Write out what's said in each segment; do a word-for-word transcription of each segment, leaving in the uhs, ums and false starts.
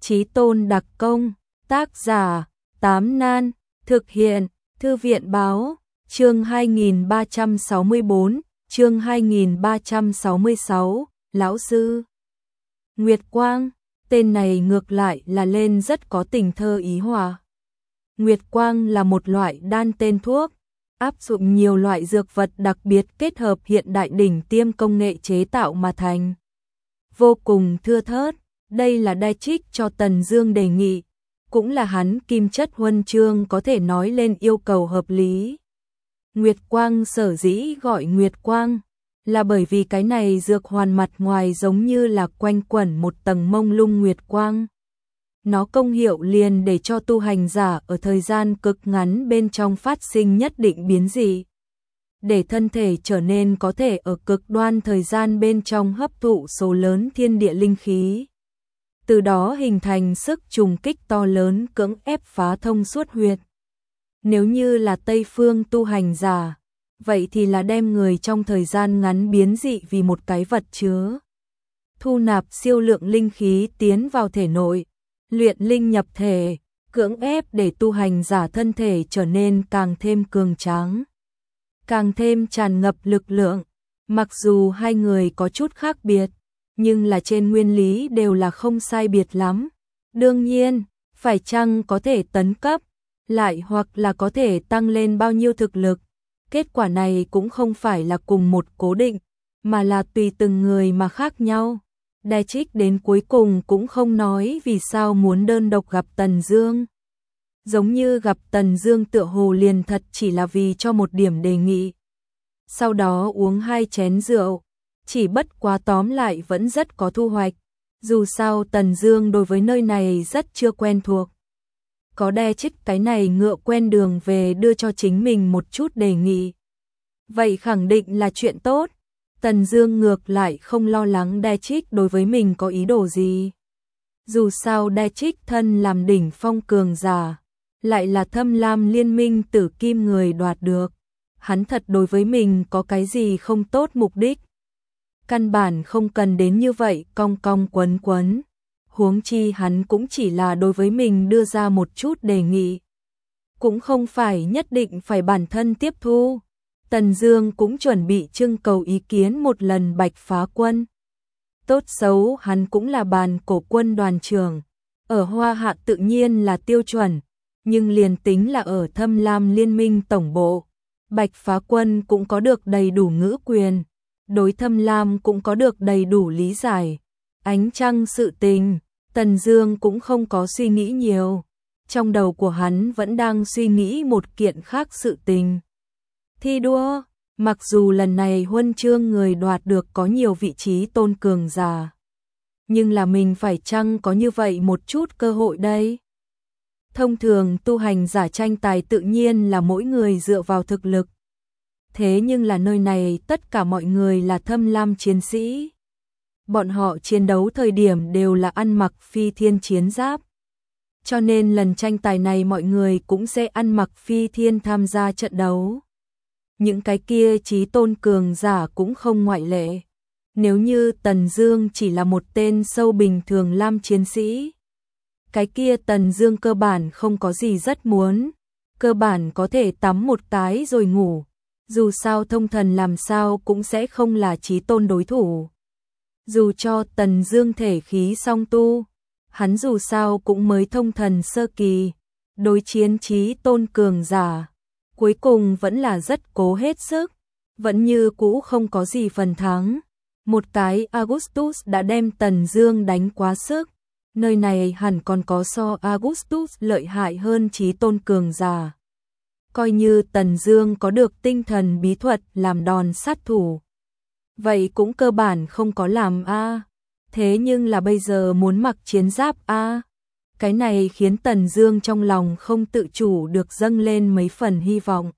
Chí Tôn đặc công, tác giả, Tám Nan, thực hiện, Thư viện báo, chương hai nghìn ba trăm sáu mươi bốn, chương hai nghìn ba trăm sáu mươi sáu, lão sư. Nguyệt Quang, tên này ngược lại là lên rất có tình thơ ý hòa. Nguyệt Quang là một loại đan tên thuốc, áp dụng nhiều loại dược vật đặc biệt kết hợp hiện đại đỉnh tiêm công nghệ chế tạo mà thành. Vô cùng thưa thớt, đây là đai trích cho Tần Dương đề nghị, cũng là hắn kim chất huân chương có thể nói lên yêu cầu hợp lý. Nguyệt Quang sở dĩ gọi Nguyệt Quang, là bởi vì cái này dược hoàn mặt ngoài giống như là quanh quẩn một tầng mông lung nguyệt quang. Nó công hiệu liền để cho tu hành giả ở thời gian cực ngắn bên trong phát sinh nhất định biến dị, để thân thể trở nên có thể ở cực đoan thời gian bên trong hấp thụ số lớn thiên địa linh khí. Từ đó hình thành sức trùng kích to lớn cưỡng ép phá thông suốt huyệt. Nếu như là Tây phương tu hành giả, vậy thì là đem người trong thời gian ngắn biến dị vì một cái vật chứa. Thu nạp siêu lượng linh khí tiến vào thể nội, luyện linh nhập thể, cưỡng ép để tu hành giả thân thể trở nên càng thêm cường tráng, càng thêm tràn ngập lực lượng. Mặc dù hai người có chút khác biệt, nhưng là trên nguyên lý đều là không sai biệt lắm. Đương nhiên, phải chăng có thể tấn cấp, lại hoặc là có thể tăng lên bao nhiêu thực lực, kết quả này cũng không phải là cùng một cố định, mà là tùy từng người mà khác nhau. Đai Trích đến cuối cùng cũng không nói vì sao muốn đơn độc gặp Tần Dương. Giống như gặp Tần Dương tựa hồ liền thật chỉ là vì cho một điểm đề nghị. Sau đó uống hai chén rượu, chỉ bất quá tóm lại vẫn rất có thu hoạch. Dù sao Tần Dương đối với nơi này rất chưa quen thuộc. Có Đai Trích cái này ngựa quen đường về đưa cho chính mình một chút đề nghị, vậy khẳng định là chuyện tốt. Tần Dương ngược lại không lo lắng Đai Trích đối với mình có ý đồ gì. Dù sao Đai Trích thân làm đỉnh phong cường giả, lại là Thâm Lam liên minh tử kim người đoạt được. Hắn thật đối với mình có cái gì không tốt mục đích. Căn bản không cần đến như vậy cong cong quấn quấn. Huống chi hắn cũng chỉ là đối với mình đưa ra một chút đề nghị, cũng không phải nhất định phải bản thân tiếp thu. Tần Dương cũng chuẩn bị trưng cầu ý kiến một lần Bạch Phá Quân. Tốt xấu hắn cũng là bàn cổ quân đoàn trưởng, ở Hoa Hạ tự nhiên là tiêu chuẩn, nhưng liền tính là ở Thâm Lam liên minh tổng bộ, Bạch Phá Quân cũng có được đầy đủ ngữ quyền, đối Thâm Lam cũng có được đầy đủ lý giải. Ánh trăng sự tình, Tần Dương cũng không có suy nghĩ nhiều, trong đầu của hắn vẫn đang suy nghĩ một kiện khác sự tình. Thi đua, mặc dù lần này huân chương người đoạt được có nhiều vị trí tôn cường giả, nhưng là mình phải chăng có như vậy một chút cơ hội đây? Thông thường tu hành giả tranh tài tự nhiên là mỗi người dựa vào thực lực. Thế nhưng là nơi này tất cả mọi người là Thâm Lam chiến sĩ. Bọn họ chiến đấu thời điểm đều là ăn mặc phi thiên chiến giáp. Cho nên lần tranh tài này mọi người cũng sẽ ăn mặc phi thiên tham gia trận đấu. Những cái kia chí tôn cường giả cũng không ngoại lệ. Nếu như Tần Dương chỉ là một tên sâu bình thường lam chiến sĩ, cái kia Tần Dương cơ bản không có gì rất muốn, cơ bản có thể tắm một cái rồi ngủ. Dù sao thông thần làm sao cũng sẽ không là chí tôn đối thủ. Dù cho Tần Dương thể khí song tu, hắn dù sao cũng mới thông thần sơ kỳ, đối chiến chí tôn cường giả, cuối cùng vẫn là rất cố hết sức, vẫn như cũ không có gì phần thắng. Một cái Augustus đã đem Tần Dương đánh quá sức, nơi này hẳn còn có so Augustus lợi hại hơn chí tôn cường giả. Coi như Tần Dương có được tinh thần bí thuật làm đòn sát thủ, vậy cũng cơ bản không có làm a. Thế nhưng là bây giờ muốn mặc chiến giáp a. Cái này khiến Tần Dương trong lòng không tự chủ được dâng lên mấy phần hy vọng.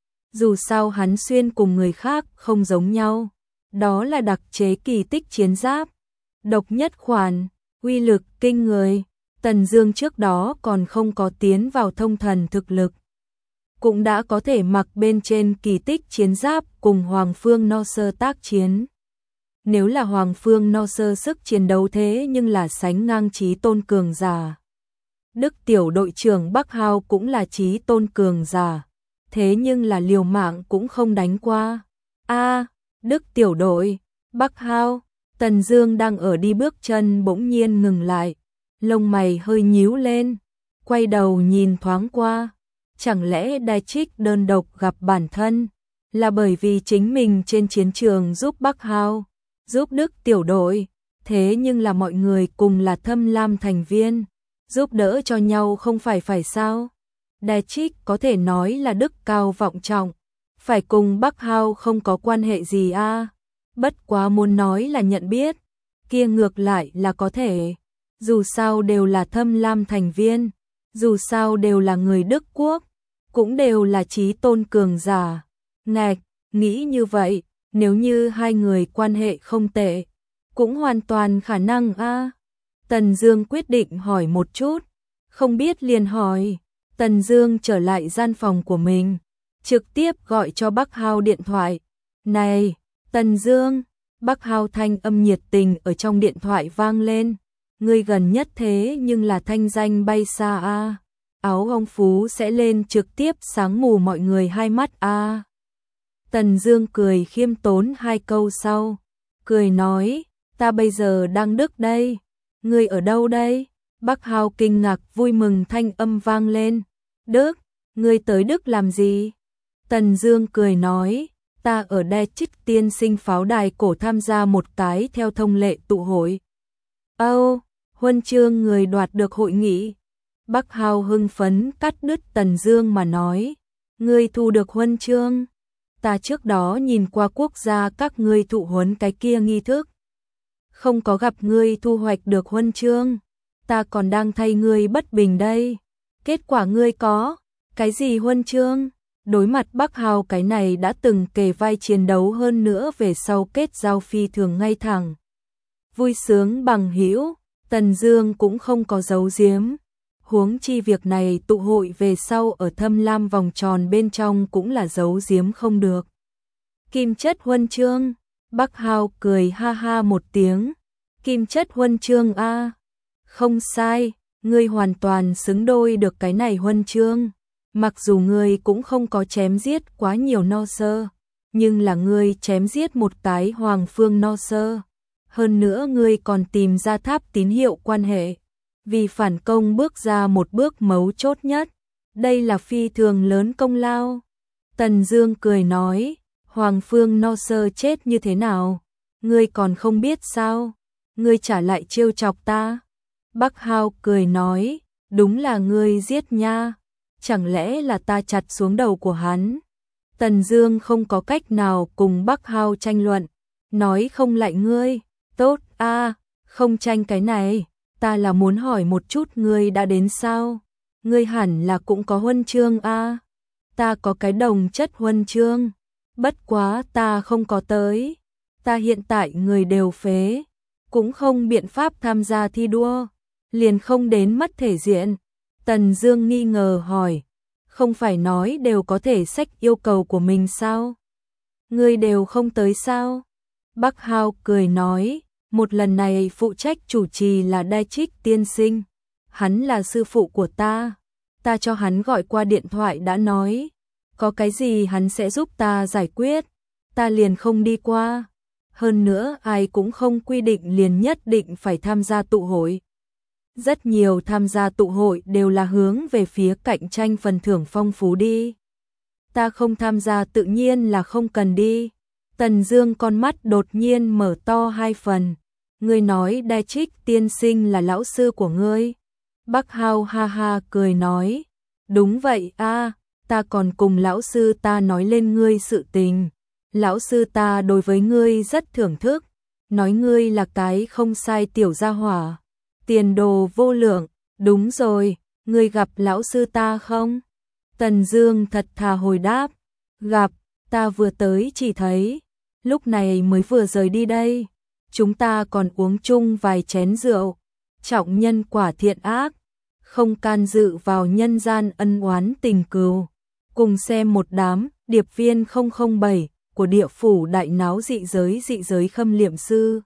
Dù sao hắn xuyên cùng người khác không giống nhau, đó là đặc chế kỳ tích chiến giáp, độc nhất khoản, uy lực kinh người. Tần Dương trước đó còn không có tiến vào thông thần thực lực, cũng đã có thể mặc bên trên kỳ tích chiến giáp cùng Hoàng Phương No Sơ tác chiến. Nếu là Hoàng Phương No Sơ sức chiến đấu thế nhưng là sánh ngang chí tôn cường giả. Đức tiểu đội trưởng Bắc Hao cũng là chí tôn cường giả, thế nhưng là liều mạng cũng không đánh qua. A, Đức tiểu đội, Bắc Hao, Tần Dương đang ở đi bước chân bỗng nhiên ngừng lại, lông mày hơi nhíu lên, quay đầu nhìn thoáng qua, chẳng lẽ Đai Trích đơn độc gặp bản thân, là bởi vì chính mình trên chiến trường giúp Bắc Hao, giúp Đức tiểu đội, thế nhưng là mọi người cùng là Thâm Lam thành viên, giúp đỡ cho nhau không phải phải sao? Đai Trích có thể nói là đức cao vọng trọng, phải cùng Bắc Hao không có quan hệ gì a. À? Bất quá muốn nói là nhận biết, kia ngược lại là có thể, dù sao đều là Thâm Lam thành viên, dù sao đều là người Đức quốc, cũng đều là chí tôn cường giả. Ngạch, nghĩ như vậy, nếu như hai người quan hệ không tệ, cũng hoàn toàn khả năng a. À? Tần Dương quyết định hỏi một chút, không biết liền hỏi. Tần Dương trở lại gian phòng của mình, trực tiếp gọi cho Bắc Hao điện thoại. Này, Tần Dương, Bắc Hao thanh âm nhiệt tình ở trong điện thoại vang lên. Ngươi gần nhất thế nhưng là thanh danh bay xa a. À. Áo hong phú sẽ lên trực tiếp sáng mù mọi người hai mắt a. À. Tần Dương cười khiêm tốn hai câu sau, cười nói, ta bây giờ đang Đức đây. Ngươi ở đâu đây? Bắc Hao kinh ngạc vui mừng thanh âm vang lên. Đức, ngươi tới Đức làm gì? Tần Dương cười nói, ta ở Đai Trích tiên sinh pháo đài cổ tham gia một cái theo thông lệ tụ hội. Âu, oh, huân chương người đoạt được hội nghị. Bắc Hao hưng phấn cắt đứt Tần Dương mà nói, ngươi thu được huân chương. Ta trước đó nhìn qua quốc gia các ngươi thụ huấn cái kia nghi thức, không có gặp ngươi thu hoạch được huân chương, ta còn đang thay ngươi bất bình đây. Kết quả ngươi có cái gì huân chương? Đối mặt Bắc Hao cái này đã từng kề vai chiến đấu hơn nữa về sau kết giao phi thường ngay thẳng, vui sướng bằng hữu, Tần Dương cũng không có giấu giếm. Huống chi việc này tụ hội về sau ở Thâm Lam vòng tròn bên trong cũng là giấu giếm không được. Kim chất huân chương. Bắc Hao cười ha ha một tiếng, kim chất huân chương a, à. Không sai, ngươi hoàn toàn xứng đôi được cái này huân chương. Mặc dù ngươi cũng không có chém giết quá nhiều no sơ, nhưng là ngươi chém giết một cái Hoàng Phương no sơ. Hơn nữa ngươi còn tìm ra tháp tín hiệu quan hệ, vì phản công bước ra một bước mấu chốt nhất. Đây là phi thường lớn công lao. Tần Dương cười nói, Hoàng Phương no sơ chết như thế nào? Ngươi còn không biết sao? Ngươi trả lại trêu chọc ta. Bắc Hao cười nói, đúng là ngươi giết nha. Chẳng lẽ là ta chặt xuống đầu của hắn? Tần Dương không có cách nào cùng Bắc Hao tranh luận, nói không lại ngươi. Tốt a, à, không tranh cái này, ta là muốn hỏi một chút ngươi đã đến sao? Ngươi hẳn là cũng có huân chương a. À? Ta có cái đồng chất huân chương, bất quá ta không có tới. Ta hiện tại người đều phế, cũng không biện pháp tham gia thi đua, liền không đến mất thể diện. Tần Dương nghi ngờ hỏi, không phải nói đều có thể xách yêu cầu của mình sao? Ngươi đều không tới sao? Bắc Hao cười nói, một lần này phụ trách chủ trì là Đai Trích tiên sinh, hắn là sư phụ của ta, ta cho hắn gọi qua điện thoại đã nói, có cái gì hắn sẽ giúp ta giải quyết, ta liền không đi qua. Hơn nữa ai cũng không quy định liền nhất định phải tham gia tụ hội. Rất nhiều tham gia tụ hội đều là hướng về phía cạnh tranh phần thưởng phong phú đi. Ta không tham gia tự nhiên là không cần đi. Tần Dương con mắt đột nhiên mở to hai phần. Ngươi nói Đai Trích tiên sinh là lão sư của ngươi? Bắc Hao ha ha cười nói, đúng vậy a, ta còn cùng lão sư ta nói lên ngươi sự tình. Lão sư ta đối với ngươi rất thưởng thức, nói ngươi là cái không sai tiểu gia hỏa, tiền đồ vô lượng. Đúng rồi, ngươi gặp lão sư ta không? Tần Dương thật thà hồi đáp, gặp, ta vừa tới chỉ thấy, lúc này mới vừa rời đi đây. Chúng ta còn uống chung vài chén rượu, trọng nhân quả thiện ác, không can dự vào nhân gian ân oán tình cừu, cùng xem một đám điệp viên không không bảy của địa phủ đại náo dị giới dị giới khâm liệm sư.